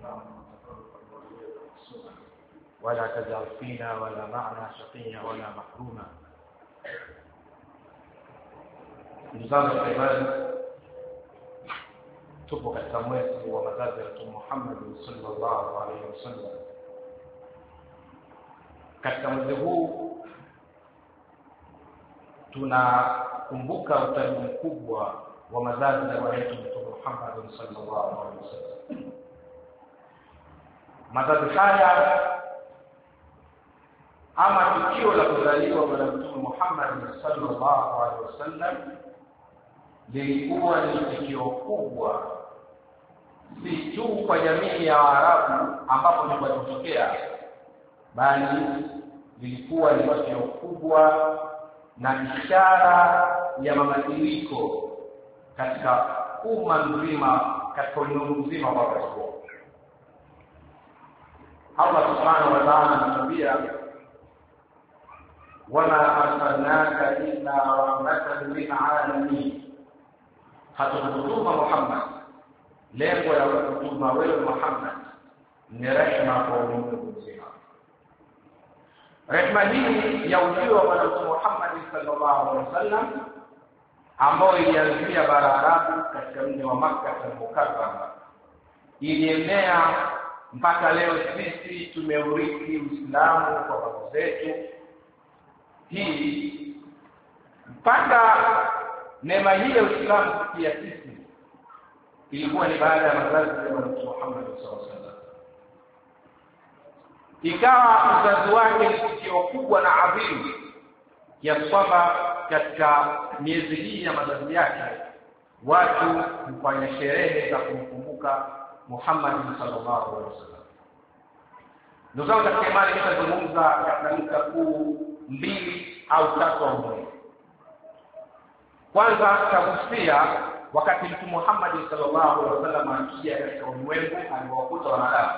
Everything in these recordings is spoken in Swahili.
ولا تجعل فينا ولا معنا شقيا ولا محروما. Ndugu ibada, tupo katika mwezi wa mazazi ya Mtume Muhammad sallallahu alaihi wasallam. Katika mwezi huu tunakumbuka utaratibu mkubwa wa mazazi ya Mtume Muhammad sallallahu alaihi wasallam. Mazazi haya ama tukio la kuzaliwa kwa Mtume Muhammad sallallahu alaihi wasallam lilikuwa ni tukio kubwa, si tu kwa jamii ya Waarabu ambapo ndipo lilitokea, bali lilikuwa ni tukio kubwa na ishara ya mabadiliko katika umma mzima, katika ulimwengu mzima wa Waislamu. Allah subhanahu wa ta'ala anatuambia, wama arsalnaka illa rahmatan lil alamin. Hatukutuma Muhammad, lengo la kutuma wewe Muhammad ni rehema kwa ulimwengu mzima. Rehema hii ya ujio wa Mtume Muhammad sallallahu alaihi wasallam ambao ilianzia bara Arabu katika mji wa Makkah al-Mukarrama, ilienea mpaka leo sisi tumeurithi Uislamu kwa babu zetu. Hii mpaka neema hii ya Uislamu kufikia sisi ilikuwa ni baada ya mazazi ya Mtume Muhammad sallallahu alaihi wasallam. Ikawa uzazi wake ni tukio kubwa na adhimu, kiasi kwamba katika miezi hii ya mazazi yake watu hufanya sherehe za kumkumbuka Muhammad sallallahu alaihi wasallam. Ndugu zangu katika imani, nitazungumza katika nukta kuu mbili au tatu au nne. Kwanza tutagusia wakati Mtume Muhammad sallallahu alaihi wasallam akija katika ulimwengu, aliwakuta wanadamu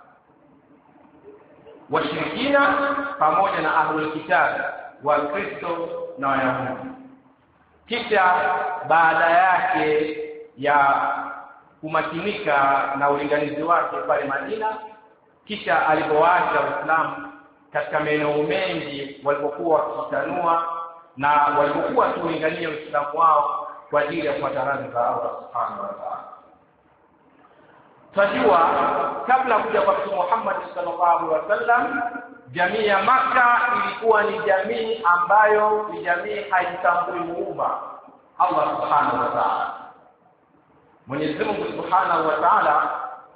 washirikina pamoja na ahlul kitab wa Kristo na Wayahudi. Kisha baada yake ya kumakinika na ulinganizi wake pale Madina, kisha alipowaacha Uislamu katika maeneo mengi walipokuwa wakitanua na walipokuwa tuulingania Uislamu wao kwa ajili ya kufuata radhi za Allah subhanahu wa ta'ala. Tajua kabla kuja kwa Mtume Muhammad sallallahu alaihi wasallam, jamii ya Makkah ilikuwa ni jamii ambayo ni jamii haitambui muumba Allah subhanahu wa ta'ala. Mwenyezi Mungu subhanahu wa ta'ala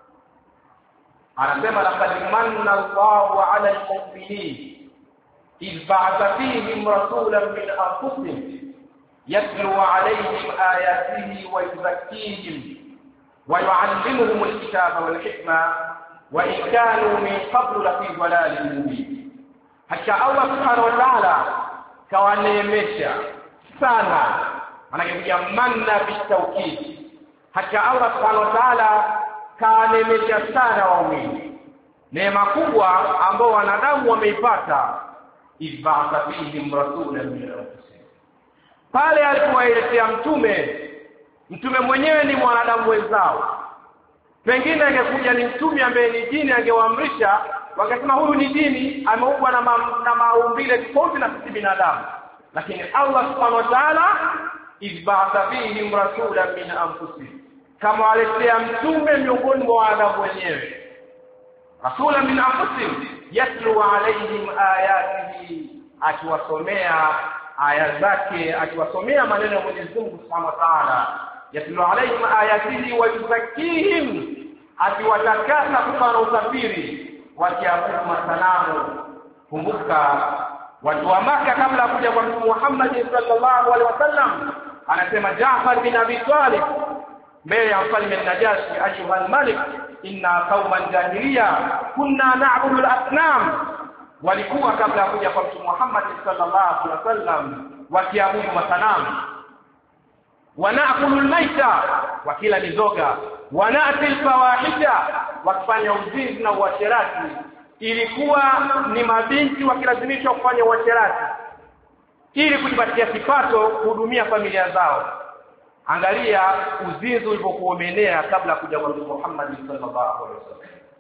anasema, laqad manna Allahu 'ala al-mu'minin إذ بعث فيهم رسولا من أنفسهم يتلو عليهم آياته ويزكيهم ويعلمهم الكتاب والحكمة وإن كانوا من قبل لفي ضلال مبين. حتى الله سبحانه وتعالى كوانيمشا sana, anakuja manna bitawkid. Hata Allah subhanahu wa ta'ala kawaneemesha sana waumini neema kubwa ambao wanadamu wameipata. Ib'atha fihim rasulan min anfusihim, pale alipowailetea mtume mwenyewe ni mwanadamu wenzao. Pengine angekuja ni mtume ambaye ni jini, angewaamrisha wakasema huyu ni jini, ameumbwa na maumbile tofauti na sisi binadamu. Lakini Allah subhanahu wa ta'ala ib'atha fihim rasulan min anfusihim, kama aliletea mtume miongoni mwa wanadamu wenyewe. Rasulan min anfusihim yatlu alaihim ayatihi, akiwasomea aya zake, akiwasomea maneno ya Mwenyezi Mungu Subhanahu wa Ta'ala. Yatlu alaihim ayatihi wa yuzakkihim, akiwatakasa kufanya usafiri, wakiabudu masanamu. Kumbuka watu wa Makkah kabla kuja kwa Mtume Muhammad sallallahu alaihi wasallam, anasema Jaafar bin Abi Talib mbele ya mfalme Najashi, ayuha al-malik inna qauman jahiliya kunna na'budu al-asnam. Walikuwa kabla kuja kwa Mtume Muhammad sallallahu alaihi wasallam wakiabudu masanamu. Wanakulu al-maita, wakila mizoga. Wanati al-fawahisha, wakifanya uzinzi na uasherati. Ilikuwa ni mabinti wakilazimishwa kufanya uasherati ili kujipatia kipato kuhudumia familia zao. Angalia uzinzi ulipokuwa umeenea kabla kuja kwa Mtume Muhammad sallallahu alaihi wasallam.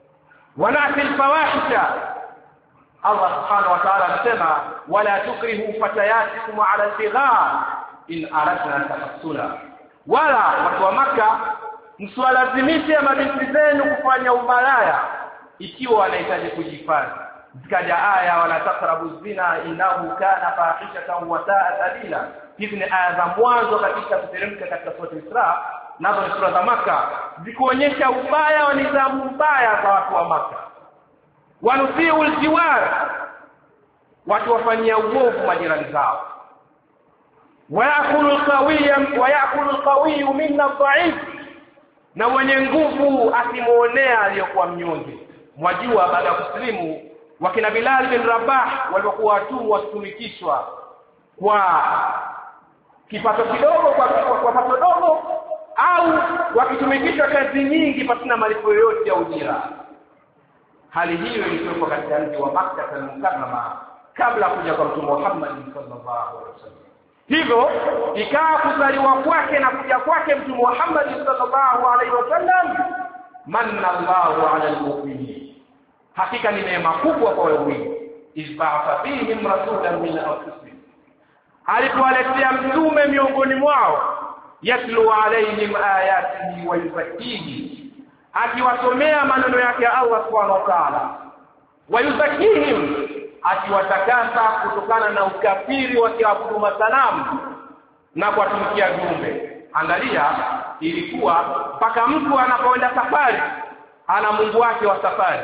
wanati alfawahisha. Allah subhanahu wa ta'ala anasema wala tukrihu fatayatikum ala al-bigha in aradna tahassula, wala watu wa Makkah msiwalazimishe mabinti zenu kufanya umalaya ikiwa wanahitaji kujifanya. Zikaja aya wala taqrabu zina innahu kana fahishatan wa sa'a sabila. Hizi ni aya za mwanzo katika kuteremka katika sura Isra, nazo ni sura za Makkah zikuonyesha ubaya wa nidhamu mbaya za watu wa Makkah. Wanusiu aljiwar, watu wafanyia uovu majirani zao. Wayakulu alqawiyyu minna dha'if, na mwenye nguvu asimuonea aliyokuwa mnyonge. Mwajua baada ya kuslimu wakina Bilal bin Rabah walikuwa watu watumikishwa kwa kipato kidogo, kwa pato dogo, au wakitumikishwa kazi nyingi pasina malipo yoyote ya ujira. Hali hiyo ilikuwa katika mji wa Makkah al-Mukarrama kabla kuja kwa Mtume Muhammad sallallahu alaihi wasallam. Hivyo ikawa kuzaliwa kwake na kuja kwake Mtume Muhammad sallallahu alaihi wasallam manna Allahu ala al-mu'minin, hakika ni neema kubwa kwa waumini. Izba'atha fihim rasulan min anfusihim, alipowaletea mtume miongoni mwao, yatlu alaihim ayatihi wa yuzakkihim, akiwasomea maneno yake Allah subhanahu wa ta'ala, wa yuzakkihim, akiwatakasa kutokana na ukafiri wa kiabudu masanamu na kuwatumikia viumbe. Angalia, ilikuwa mpaka mtu anapoenda safari ana Mungu wake wa safari.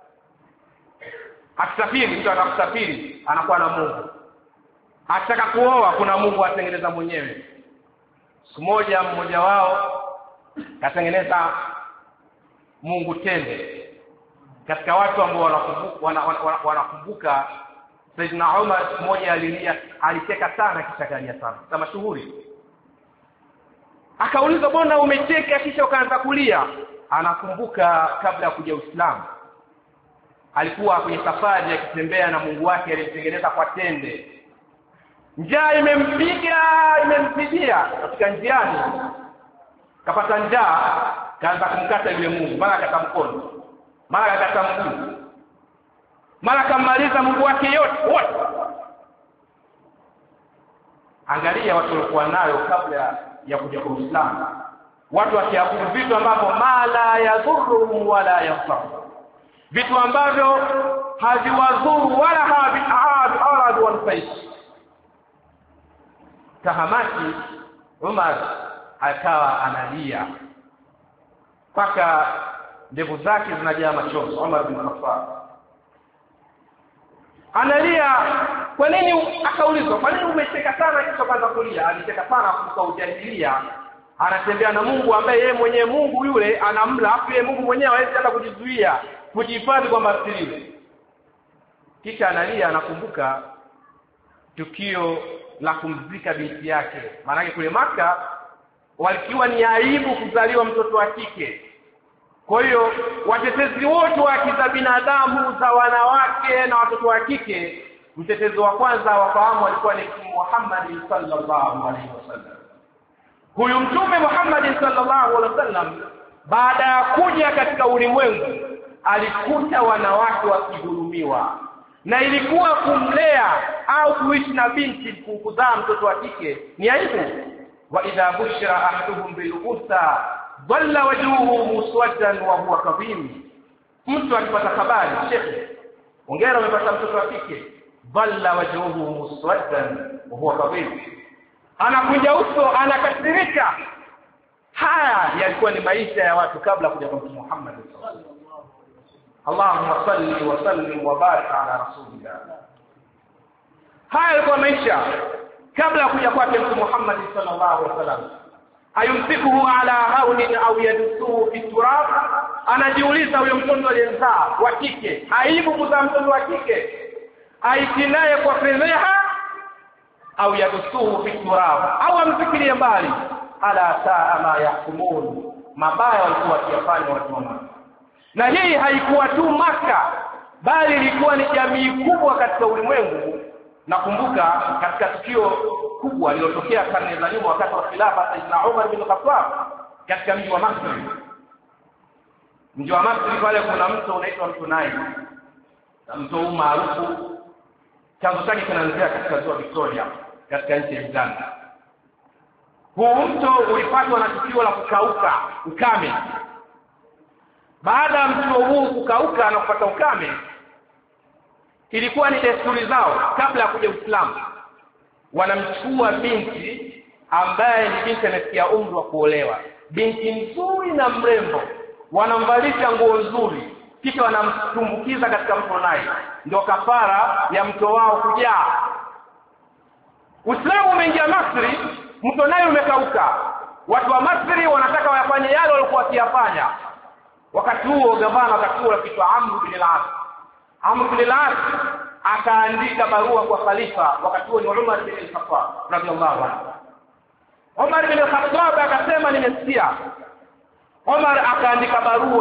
Akisafiri, mtu anakusafiri anakuwa na Mungu. Akitaka kuoa kuna Mungu atengeneza mwenyewe. Siku moja mmoja wao katengeneza Mungu tende. Katika watu ambao wanakumbuka Saidina Umar, mmoja alicheka sana kisha kalia sana. Kama mashuhuri. Akauliza, "Mbona umecheka kisha ukaanza kulia?" Anakumbuka kabla ya kuja Uislamu alikuwa kwenye safari akitembea na Mungu wake alitengeneza kwa tende. Njaa imempigia katika njiani. Kapata njaa, kaanza kumkata yule Mungu, mara akata mkono, mara akata mguu, mara kamaliza Mungu wake wote. Angalia watu walikuwa nayo kabla ya kuja kwa Uislamu. Watu wakiabudu vitu ambavyo mala yadhurruhum wala yanfa'u, vitu ambavyo haviwadhuru wala haviaradu wanfaishi. Tahamaki Umar akawa analia mpaka ndevu zake zinajaa machozi. Umar bin Khattab analia. Kwa nini? Akaulizwa, "Kwa nini umecheka sana kisha kwanza kulia?" Alicheka sana kwa ujahilia. Anatembea na Mungu ambaye yeye mwenyewe Mungu yule anamla, afu yeye Mungu mwenyewe hawezi hata kujizuia, kujihifadhi kwamba asiliwe. Kisha analia, anakumbuka tukio la kumzika binti yake. Maana kule Makkah walikuwa ni aibu kuzaliwa mtoto wa kike. Kwa hiyo watetezi wote wa haki za binadamu za wanawake na watoto wa kike, mtetezi wa kwanza wafahamu alikuwa ni Muhammad sallallahu alaihi wasallam. Huyu Mtume Muhammad sallallahu alaihi wasallam baada ya kuja katika ulimwengu alikuta wanawake wakidhulumiwa, na ilikuwa kumlea au kuishi na binti, kuzaa mtoto wa kike ni aibu. Wa idha bushira ahaduhum bil unsa dhalla wajhuhu muswaddan wa huwa kadhim, mtu akipata habari, shekhi, hongera umepata mtoto wa kike, dhalla wajhuhu muswaddan wa huwa kadhim, anakunja uso, anakasirika. Haya yalikuwa ni maisha ya watu kabla kuja kwa Mtume Muhammad sallallahu alaihi wasallam. Allahumma salli wa sallim wa barik ala rasulillah. Haya yalikuwa maisha kabla ya kuja kwake Mtume Muhammad sallallahu alaihi wasallam. Ayumsikuhu ala haunin au yadusuhu fi turab, anajiuliza huyo mtoto aliyezaa wa kike, aibu kuzaa mtoto wa kike, aitinaye kwa fedheha au yadusuhu fi turab, au amfikirie mbali. Ala saa ma yahkumun, mabaya walikuwa wakifanya watu wa Makkah. Na hii haikuwa tu Makkah, bali ilikuwa ni jamii kubwa katika ulimwengu. Nakumbuka katika tukio kubwa lililotokea karne za nyuma wakati wa khilafa Saidina Umar bin Khattab katika mji wa Makkah. Mji wa Masri pale kuna mto unaitwa mto Nile. Na mto huu maarufu chanzo chake kinaanzia katika ziwa Victoria katika nchi ya Uganda. Huu mto ulipatwa na tukio la kukauka, ukame. Baada ya mto huu kukauka na kupata ukame, ilikuwa ni desturi zao kabla ya kuja Uislamu, wanamchukua binti ambaye ni binti amefikia umri wa kuolewa, binti nzuri na mrembo, wanamvalisha nguo nzuri, kisha wanamtumbukiza katika mto Nile. Ndio kafara ya mto wao kujaa. Uislamu umeingia Masri, mto Nile umekauka. Watu wa Masri wanataka wayafanye yale walikuwa wakiyafanya. Wakati huo gavana wakati huo anaitwa Amr bin al-As. Amr bin al-As akaandika barua kwa khalifa, wakati huo ni Umar bin al-Khattab radhiyallahu anhu. Umar bin al-Khattab akasema nimesikia. Umar akaandika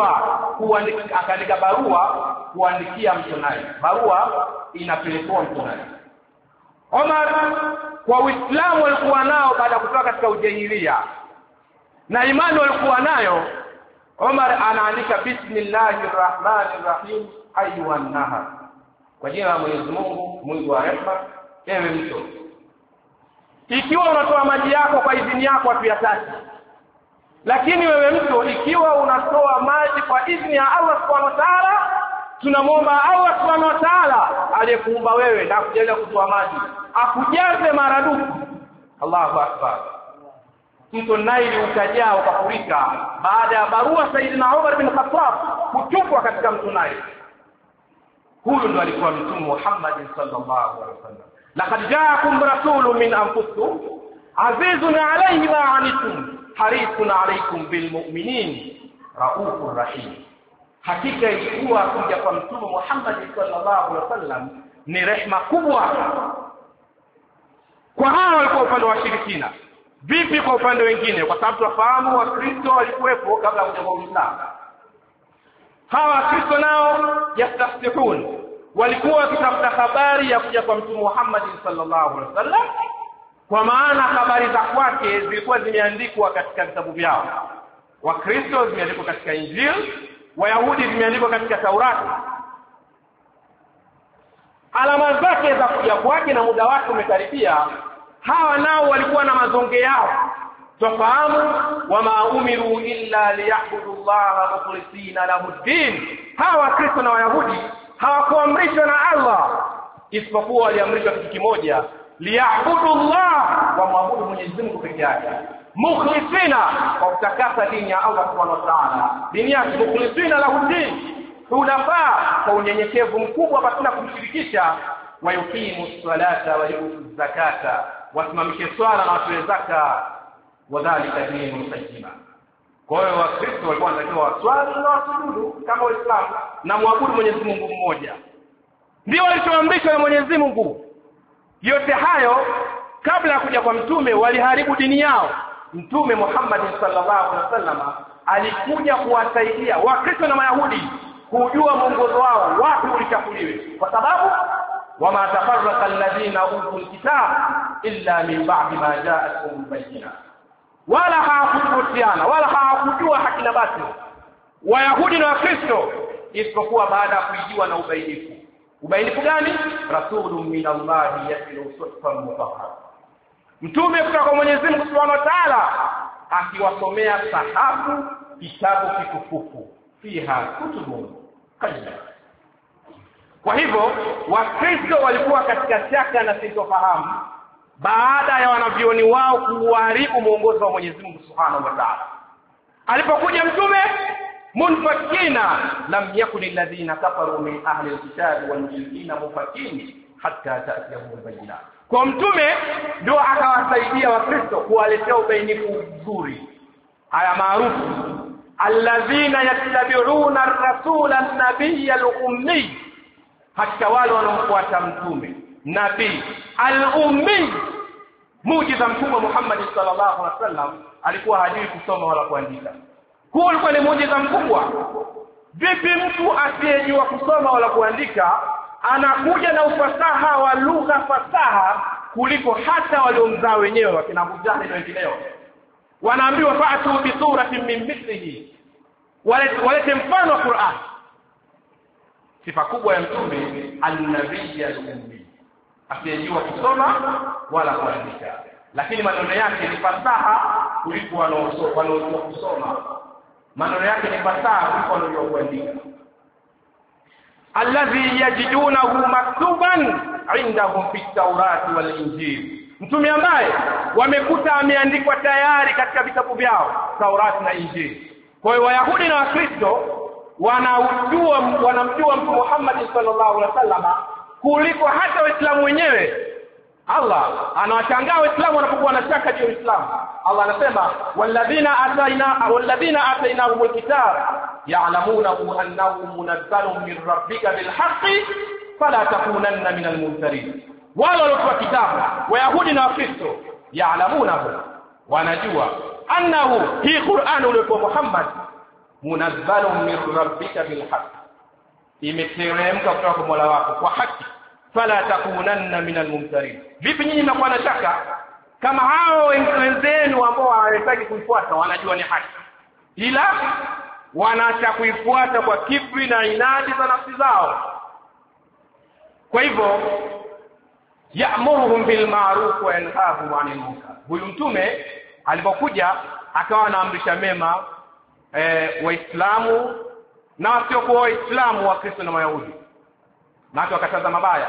barua kuandikia mto Nile. Barua inapelekwa mto Nile. Umar kwa Uislamu walikuwa nao baada ya kutoka katika ujahilia na imani walikuwa nayo, Umar anaandika bismillahir rahmanir rahim ayuhan nahar, kwa jina la Mwenyezi Mungu mwingi wa rehema, ewe mto, ikiwa unatoa maji yako kwa idhini yako hatuyataki, lakini wewe mto ikiwa unatoa maji kwa idhini ya Allah subhanahu wa ta'ala, tunamwomba Allah subhanahu wa ta'ala aliyekuumba wewe na kujalia kutoa maji akujaze maradufu. Allahu akbar. Mto Nile ukajaa ukafurika baada ya barua Saidina Umar bin Khattab kutupwa katika mto Nile. Huyu ndo alikuwa Mtume Muhammad sallallahu alaihi wasallam. Laqad ja'akum rasulun min anfusikum azizun alayhi ma anittum harisun alaykum bil mu'minin raufur rahim. Hakika ilikuwa kuja kwa Mtume Muhammad sallallahu alaihi wasallam ni rehema kubwa kwa hao walikuwa upande wa shirikina. Vipi kwa upande wengine? Kwa sababu tunafahamu Wakristo walikuwepo kabla ya Uislamu. Hawa Wakristo nao yastafihun, walikuwa wakitafuta habari ya kuja kwa Mtume Muhammad sallallahu alaihi wasallam, kwa maana habari za kwake zilikuwa zimeandikwa katika vitabu vyao. Wakristo zimeandikwa katika Injili, Wayahudi zimeandikwa katika Taurati. Alama zake za kuja kwake na muda wake umekaribia. Hawa nao walikuwa na mazonge yao. Tufahamu wama umiru illa liya'budu Allaha mukhlisina lahu din. Hawa Kristo na Wayahudi hawakuamrishwa na Allah isipokuwa waliamrishwa kitu kimoja, liya'budu Allah, wa maabudu Mwenyezi Mungu pekee yake, mukhlisina, kwa kutakasa dini ya Allah subhanahu wa ta'ala, dini yake mukhlisina lahu din, tunafaa kwa unyenyekevu mkubwa pasina kumshirikisha, wa yuqimu salata wa yutu zakata, wasimamishe swala na watoe zaka, wadhalika dinul qayyim. Kwa hiyo Wakristo walikuwa wanatakiwa waswali na wasujudu kama Waislamu na muabudu Mwenyezi Mungu mmoja. Ndio walichoamrishwa na Mwenyezi Mungu. Yote hayo kabla ya kuja kwa mtume waliharibu dini yao. Mtume Muhammad sallallahu alaihi wasallam alikuja kuwasaidia Wakristo na Wayahudi kujua mwongozo wao wapi ulichafuliwe, kwa sababu wama tafarraqa alladhina utul kitab illa min ba'di ma ja'atuhum bayyinah, wala hawakutofautiana wala hawakujua haki na batili Wayahudi na Wakristo isipokuwa baada ya kuijua na ubainifu. Ubainifu gani? Rasulun min Allah yatlu suhufan mutahhara, mtume kutoka kwa Mwenyezi Mungu Subhanahu wa Ta'ala akiwasomea sahafu, kitabu kitukufu, fiha kutubun qayyim. Kwa hivyo Wakristo walikuwa katika shaka na sintofahamu baada ya wanavyoni wao kuharibu mwongozo wa Mwenyezi Mungu Subhanahu wa Ta'ala. Alipokuja mtume, munfakina lam yakun alladhina kafaru min ahli alkitabi wal mushrikina mufakin hatta ta'tiyahum albayinat. Kwa mtume ndio akawasaidia Wakristo kuwaletea ubainifu mzuri. Haya maarufu, alladhina yattabi'una ar-rasula an-nabiyya al-ummi, hata wale wanaomfuata mtume nabii al-ummi. Muujiza mtume Muhammad sallallahu alaihi wasallam alikuwa hajui kusoma wala kuandika. Huo ulikuwa ni muujiza mkubwa. Vipi mtu asiyejua kusoma wala kuandika anakuja na ufasaha wa lugha fasaha kuliko hata waliomzaa wenyewe wakina Abu Jahl na wengineo? Wanaambiwa fa'tu bi suratin min mithlihi walete mfano wa Qur'an. Sifa kubwa ya mtume an-nabiy al-ummi, asiyejua kusoma wala kuandika, lakini maneno yake ni fasaha kuliko wanaojua kusoma. Maneno yake ni fasaha kuliko wanaojua kuandika. Alladhi yajidunahu maktuban indahum fi at-taurati wal-injil, mtume ambaye wamekuta ameandikwa tayari katika vitabu vyao Taurati na Injili. Kwa hiyo Wayahudi na Wakristo wanamjua Mtume Muhammad sallallahu alaihi wasallam kuliko hata Waislamu wenyewe. Allah anawashangaa Waislamu wanapokuwa na shaka juu ya Uislamu. Allah anasema walladhina atainahumul kitab ya'lamunahu annahu munazzalun min rabbika bilhaqqi fala takunanna minal mumtarin. Wale waliokuwa kitabu Wayahudi na Wakristo ya'lamunahu, wanajua annahu hii Qur'an uliokuwa Muhammad munazzalun min rabbika bilhaqq, imeteremka kutoka kwa Mola wako kwa haki. Fala takunanna minal mumtarin. Vipi nyinyi mnakuwa na shaka kama hao wenzenu ambao hawataki kuifuata wanajua ni haki, ila wanaacha kuifuata kwa kibri na inadi za nafsi zao? Kwa hivyo ya'muruhum bil ma'ruf wa yanhahum 'anil munkar. Huyu mtume alipokuja akawa anaamrisha mema Waislamu na wasiokuwa Waislamu, Wakristo na Wayahudi, na akakataza mabaya.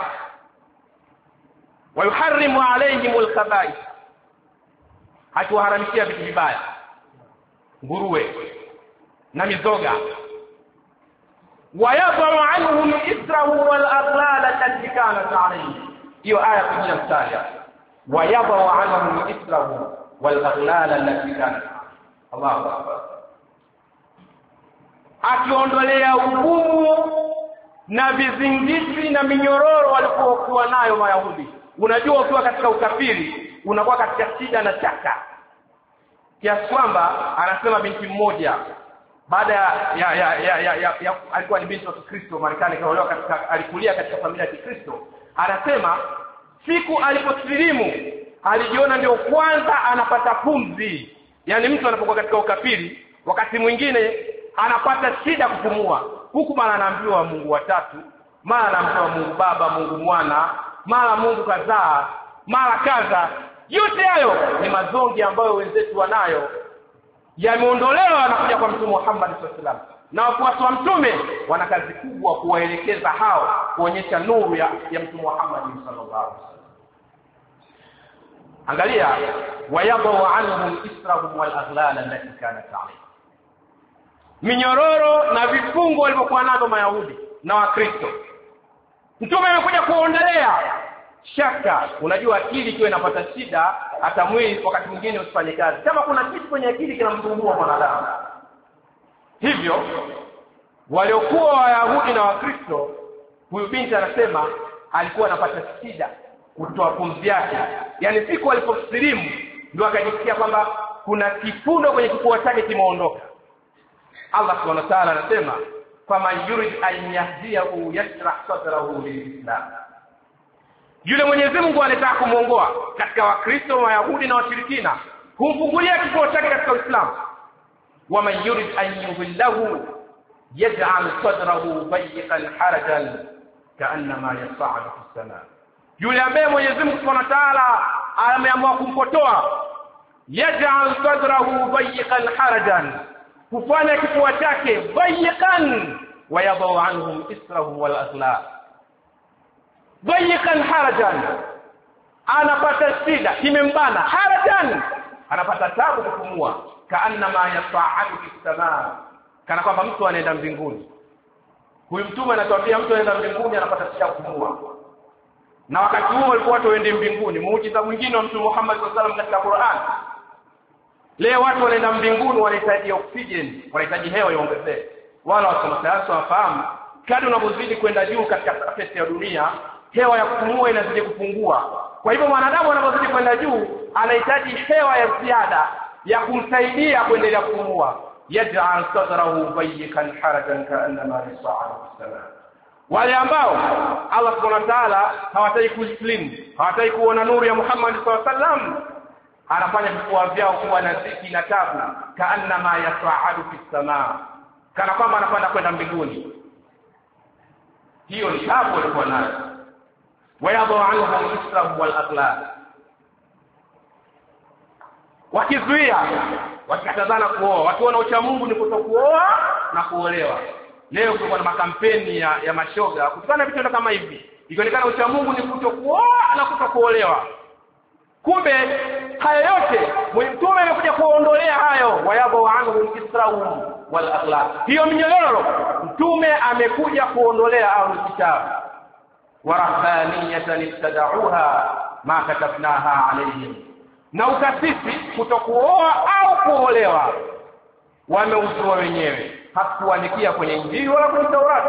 Wa yuharrimu alayhimul khaba'ith, hatuharamishia vitu vibaya, nguruwe na mizoga. Wa yadh'u 'anhum israhu wal aghlal allati kanat 'alayhim, hiyo aya kwenye mstari. Wa yadh'u 'anhum israhu wal aghlal allati kanat. Allahu akbar. Akiondolea ugumu na vizingiti na minyororo walikuwa nayo Wayahudi. Unajua ukiwa katika ukafiri unakuwa katika shida na shaka, kiasi kwamba anasema binti mmoja baada ya alikuwa ni binti wa Kristo Marekani, kaolewa katika, alikulia katika familia ya Kristo. Anasema siku aliposilimu alijiona ndio kwanza anapata pumzi. Yani mtu anapokuwa katika ukafiri wakati mwingine anapata shida kupumua, huku mara anaambiwa Mungu watatu, mara anaambiwa Mungu Baba, Mungu Mwana, mara Mungu kadhaa, mara kadha. Yote hayo ni mazongi ambayo wenzetu wanayo, yameondolewa na kuja kwa Mtume Muhammad sallallahu alaihi wasallam. Na wafuasi wa mtume wana kazi kubwa kuwaelekeza hao, kuonyesha nuru ya Mtume Muhammad sallallahu alaihi wasallam. Angalia, wayadhu anhum israhum wal aghlal allati kanat alayhim, minyororo na vifungo walivyokuwa nazo Mayahudi na Wakristo. Mtume amekuja kuondolea shaka. Unajua akili ikiwa inapata shida, hata mwili wakati mwingine usifanye kazi. Kama kuna kitu kwenye akili kinamsumbua mwanadamu. Hivyo waliokuwa Wayahudi na Wakristo, huyu binti anasema alikuwa anapata shida kutoa pumzi yake. Yaani siku aliposilimu ndio akajisikia kwamba kuna kifundo kwenye kifua chake kimeondoka. Allah Subhanahu wa ta'ala anasema faman yurid an yahdiyahu yashrah sadrahu lilislam, yule Mwenyezi Mungu anataka kumuongoa katika Wakristo, Wayahudi na washirikina, humfungulia kifua chake katika Uislamu. Waman yurid an yudhillahu yaj'al sadrahu dayyqan harajan ka'annama yas'adu fis samaa, yule ambaye Mwenyezi Mungu Subhanahu wa ta'ala ameamua kumpotoa, yaj'al sadrahu dayyqan harajan, kufanya kifua chake dayyqan, wa yadhu anhum israhum wal aghlal. Dayyqan harajan, anapata shida, kimembana. Harajan, anapata tabu kupumua. Kaannama yas'adu fis samaa, kana kwamba mtu anaenda mbinguni. Huyu mtume anatuambia mtu anaenda mbinguni anapata shida kupumua. Na wakati huo walikuwa watu waende mbinguni. Muujiza mwingine wa Mtume Muhammad sallallahu alaihi wasallam katika Qur'an. Leo watu wanaenda mbinguni wanahitaji oxygen, wanahitaji hewa iongezeke. Wala wanasayansi wafahamu kadri unapozidi kwenda juu katika surface ya dunia, hewa ya kupumua inazidi kupungua. Kwa hivyo mwanadamu anapozidi kwenda juu anahitaji hewa ya ziada ya kumsaidia kuendelea kupumua. Yaj'al sadrahu dayyqan harajan ka'annama yas'adu fis samaa. Wale ambao Allah Subhanahu wa ta'ala hawataki kuslimu, hawataki kuona nuru ya Muhammad sallallahu alaihi wasallam, anafanya vifua vyao kuwa na dhiki na tabu. Kaannama yas'adu fis samaa, kana kwamba anakwenda kwenda mbinguni. Hiyo ni tabu walikuwa nayo. Wayadhu anhum al-islam wal aghlal, wakizuia, wakikatazana kuoa, wakiona ucha Mungu ni kutokuoa na kuolewa. Leo kulikuwa na makampeni ya mashoga kutokana na vitendo kama hivi, ikionekana ucha Mungu ni kutokuoa na kutokuolewa. Kumbe haya yote Mtume amekuja kuondolea hayo. Wayadhu anhum al-islam wal aghlal, hiyo minyororo Mtume amekuja kuondolea ahlul kitab. Warahbaniyatan ibtada'uha ma katabnaha alayhim, na ukasisi kutokuoa au kuolewa wameuzua wenyewe, hakuandikia kwenye Injili wala kwenye Taurati.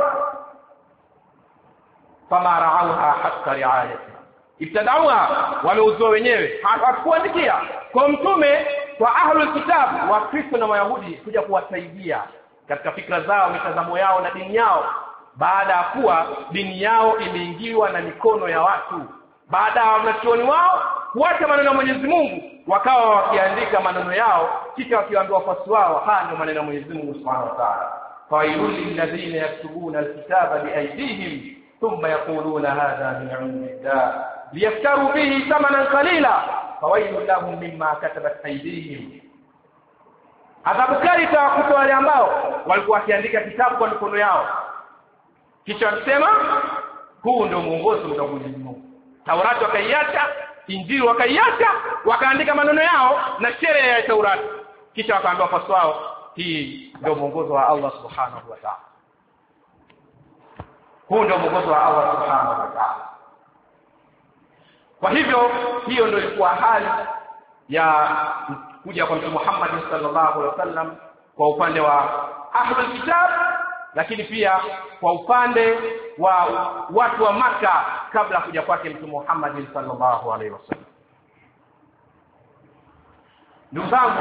Fama ra'auha hatta ri'ayati, ibtada'uha, wameuzua wenyewe, hakuandikia kwa Mtume, kwa ahlul kitab wa Kristo na Wayahudi kuja kuwasaidia katika fikra zao, mitazamo yao na dini yao, baada ya kuwa dini yao imeingiliwa na mikono ya watu. Baada ya wanachuoni wao kuacha maneno ya Mwenyezi Mungu, wakawa wakiandika maneno yao, kisha wakiwaambia wafuasi wao, haya ndio maneno ya Mwenyezi Mungu Subhanahu wa Ta'ala. Fawailul lilladhina yaktubuna alkitaba biaydihim thumma yaquluna hadha min 'indillah liyaftaru bihi thamanan qalila fawailul lahum mimma katabat aydihim. Adhabu kali itawakuta wale ambao walikuwa wakiandika kitabu kwa mikono yao, kisha wakisema huu ndio mwongozo kutoka kwa Mwenyezi Mungu. Taurati wakaiacha, Injili wakaiacha, wakaandika maneno yao na sheria ya Taurati, kisha wakaambia wafuasi wao, hii ndio mwongozo wa Allah Subhanahu wa Ta'ala. Huu ndio mwongozo wa Allah Subhanahu wa Ta'ala. Kwa hivyo hiyo ndio ilikuwa hali ya kuja kwa Mtume Muhammad sallallahu alaihi wasallam kwa upande wa ahlul kitab, lakini pia kwa upande wa watu wa Maka kabla kuja kwake Mtume Muhammad sallallahu alaihi wasallam. Ndugu zangu,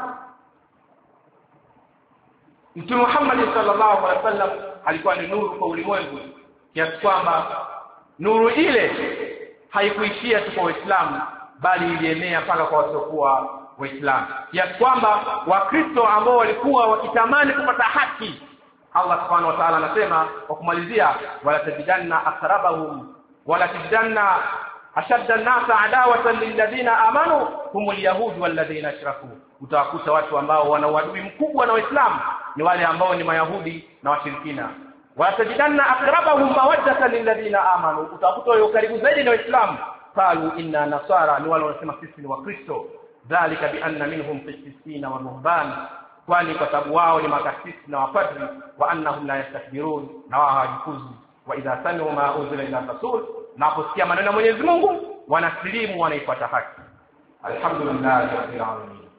Mtume Muhammad sallallahu alaihi wasallam alikuwa ni nuru kwa ulimwengu, kiasi kwamba nuru ile haikuishia tu kwa Waislamu, bali ilienea mpaka kwa wasiokuwa Waislamu, kiasi kwamba Wakristo ambao walikuwa wakitamani kupata haki, Allah Subhanahu wa Ta'ala anasema kwa kumalizia, wala tajidanna aqrabahum wala tajidanna ashadda an-nas adawatan lilladhina amanu humul yahud walladhina ashraku, utawakuta watu ambao wana uadui mkubwa na Waislamu ni wale ambao ni Mayahudi na washirikina. Wala tajidanna aqrabahum mawaddatan lilladhina amanu, utawakuta wao karibu zaidi na Waislamu, qalu inna nasara, ni wale wanasema sisi ni Wakristo. Dhalika bi anna minhum qissina wa ruhban, kwani kwa sababu wao ni makasisi na wapadri, wa annahum la yastakbirun, na wao hawajikuzi. Wa idha sami'u ma unzila ila rasul, na kusikia maneno ya Mwenyezi Mungu wanasilimu, wanaifuata haki. Alhamdulillah rabbil alamin.